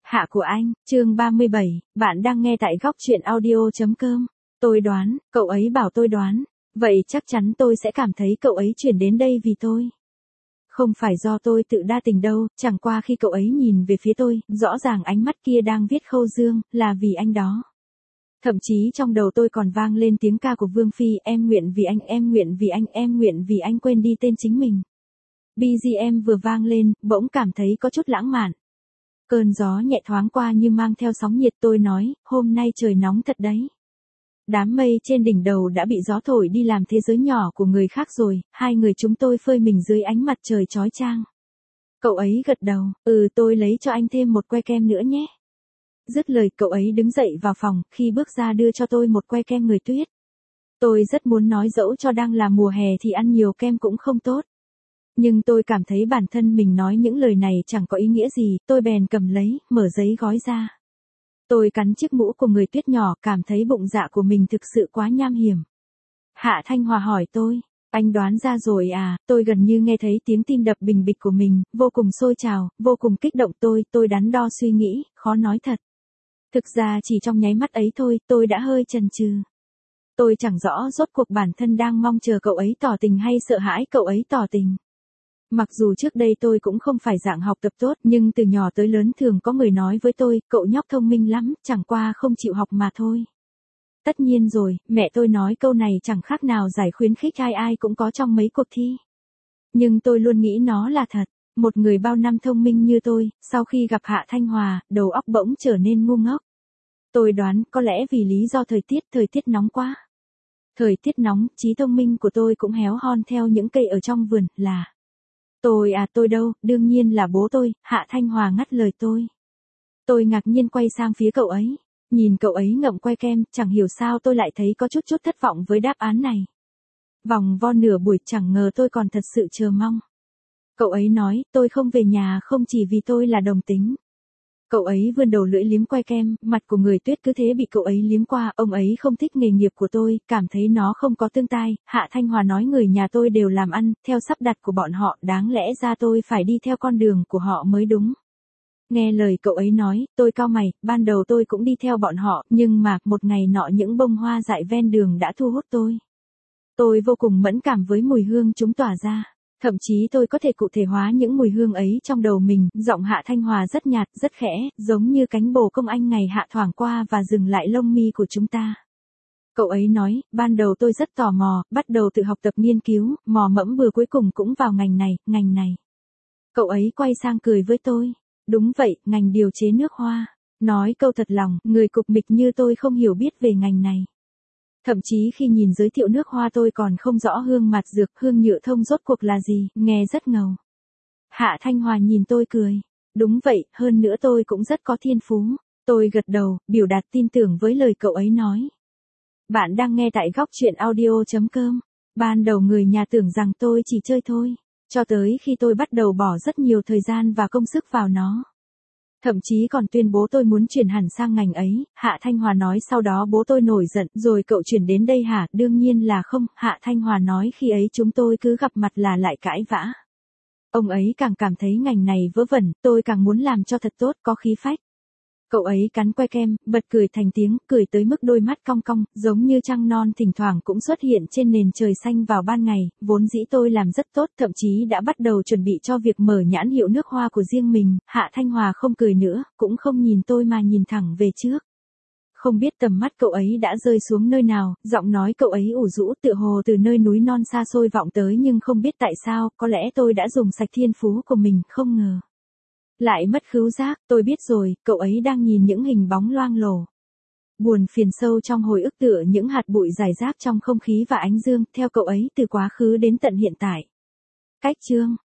Hạ của anh, chương 37, bạn đang nghe tại góc truyện audio.com. Tôi đoán, cậu ấy bảo tôi đoán, vậy chắc chắn tôi sẽ cảm thấy cậu ấy chuyển đến đây vì tôi. Không phải do tôi tự đa tình đâu, chẳng qua khi cậu ấy nhìn về phía tôi, rõ ràng ánh mắt kia đang viết khâu dương, là vì anh đó. Thậm chí trong đầu tôi còn vang lên tiếng ca của Vương Phi, em nguyện vì anh, em nguyện vì anh, em nguyện vì anh, quên đi tên chính mình. BGM vừa vang lên, bỗng cảm thấy có chút lãng mạn. Cơn gió nhẹ thoáng qua như mang theo sóng nhiệt, tôi nói, hôm nay trời nóng thật đấy. Đám mây trên đỉnh đầu đã bị gió thổi đi làm thế giới nhỏ của người khác rồi, hai người chúng tôi phơi mình dưới ánh mặt trời chói chang. Cậu ấy gật đầu, tôi lấy cho anh thêm một que kem nữa nhé. Dứt lời cậu ấy đứng dậy vào phòng, khi bước ra đưa cho tôi một que kem người tuyết. Tôi rất muốn nói dẫu cho đang là mùa hè thì ăn nhiều kem cũng không tốt. Nhưng tôi cảm thấy bản thân mình nói những lời này chẳng có ý nghĩa gì, tôi bèn cầm lấy, mở giấy gói ra. Tôi cắn chiếc mũ của người tuyết nhỏ, cảm thấy bụng dạ của mình thực sự quá nham hiểm. Hạ Thanh Hòa hỏi tôi, anh đoán ra rồi à? Tôi gần như nghe thấy tiếng tim đập bình bịch của mình, vô cùng sôi trào, vô cùng kích động. Tôi đắn đo suy nghĩ, khó nói thật. Thực ra chỉ trong nháy mắt ấy thôi, tôi đã hơi chần chừ. Tôi chẳng rõ rốt cuộc bản thân đang mong chờ cậu ấy tỏ tình hay sợ hãi cậu ấy tỏ tình. Mặc dù trước đây tôi cũng không phải dạng học tập tốt, nhưng từ nhỏ tới lớn thường có người nói với tôi, cậu nhóc thông minh lắm, chẳng qua không chịu học mà thôi. Tất nhiên rồi, mẹ tôi nói câu này chẳng khác nào giải khuyến khích ai cũng có trong mấy cuộc thi. Nhưng tôi luôn nghĩ nó là thật. Một người bao năm thông minh như tôi, sau khi gặp Hạ Thanh Hòa, đầu óc bỗng trở nên ngu ngốc. Tôi đoán có lẽ vì lý do thời tiết nóng quá. Thời tiết nóng, trí thông minh của tôi cũng héo hon theo những cây ở trong vườn, là... Tôi đâu, đương nhiên là bố tôi. Hạ Thanh Hòa ngắt lời tôi. Tôi ngạc nhiên quay sang phía cậu ấy. Nhìn cậu ấy ngậm que kem, chẳng hiểu sao tôi lại thấy có chút thất vọng với đáp án này. Vòng vo nửa buổi chẳng ngờ tôi còn thật sự chờ mong. Cậu ấy nói, tôi không về nhà không chỉ vì tôi là đồng tính. Cậu ấy vươn đầu lưỡi liếm que kem, mặt của người tuyết cứ thế bị cậu ấy liếm qua, ông ấy không thích nghề nghiệp của tôi, cảm thấy nó không có tương tai. Hạ Thanh Hòa nói người nhà tôi đều làm ăn, theo sắp đặt của bọn họ, đáng lẽ ra tôi phải đi theo con đường của họ mới đúng. Nghe lời cậu ấy nói, tôi cau mày, ban đầu tôi cũng đi theo bọn họ, nhưng mà, một ngày nọ những bông hoa dại ven đường đã thu hút tôi. Tôi vô cùng mẫn cảm với mùi hương chúng tỏa ra. Thậm chí tôi có thể cụ thể hóa những mùi hương ấy trong đầu mình, giọng Hạ Thanh Hòa rất nhạt, rất khẽ, giống như cánh bồ công anh ngày hạ thoảng qua và dừng lại lông mi của chúng ta. Cậu ấy nói, ban đầu tôi rất tò mò, bắt đầu tự học tập nghiên cứu, mò mẫm bừa cuối cùng cũng vào ngành này. Cậu ấy quay sang cười với tôi. Đúng vậy, ngành điều chế nước hoa. Nói câu thật lòng, người cục mịch như tôi không hiểu biết về ngành này. Thậm chí khi nhìn giới thiệu nước hoa tôi còn không rõ hương mạt dược, hương nhựa thông rốt cuộc là gì, nghe rất ngầu. Hạ Thanh Hòa nhìn tôi cười. Đúng vậy, hơn nữa tôi cũng rất có thiên phú. Tôi gật đầu, biểu đạt tin tưởng với lời cậu ấy nói. Bạn đang nghe tại góc truyện audio.com. Ban đầu người nhà tưởng rằng tôi chỉ chơi thôi. Cho tới khi tôi bắt đầu bỏ rất nhiều thời gian và công sức vào nó. Thậm chí còn tuyên bố tôi muốn chuyển hẳn sang ngành ấy. Hạ Thanh Hòa nói sau đó bố tôi nổi giận, rồi cậu chuyển đến đây hả? Đương nhiên là không, Hạ Thanh Hòa nói khi ấy chúng tôi cứ gặp mặt là lại cãi vã. Ông ấy càng cảm thấy ngành này vớ vẩn, tôi càng muốn làm cho thật tốt, có khí phách. Cậu ấy cắn que kem, bật cười thành tiếng, cười tới mức đôi mắt cong cong, giống như trăng non thỉnh thoảng cũng xuất hiện trên nền trời xanh vào ban ngày. Vốn dĩ tôi làm rất tốt, thậm chí đã bắt đầu chuẩn bị cho việc mở nhãn hiệu nước hoa của riêng mình. Hạ Thanh Hòa không cười nữa, cũng không nhìn tôi mà nhìn thẳng về trước. Không biết tầm mắt cậu ấy đã rơi xuống nơi nào, giọng nói cậu ấy ủ rũ tựa hồ từ nơi núi non xa xôi vọng tới, nhưng không biết tại sao, có lẽ tôi đã dùng sạch thiên phú của mình, không ngờ. Lại mất khứu giác, tôi biết rồi, cậu ấy đang nhìn những hình bóng loang lổ. Buồn phiền sâu trong hồi ức tựa những hạt bụi rải rác trong không khí và ánh dương, theo cậu ấy từ quá khứ đến tận hiện tại. Cách chương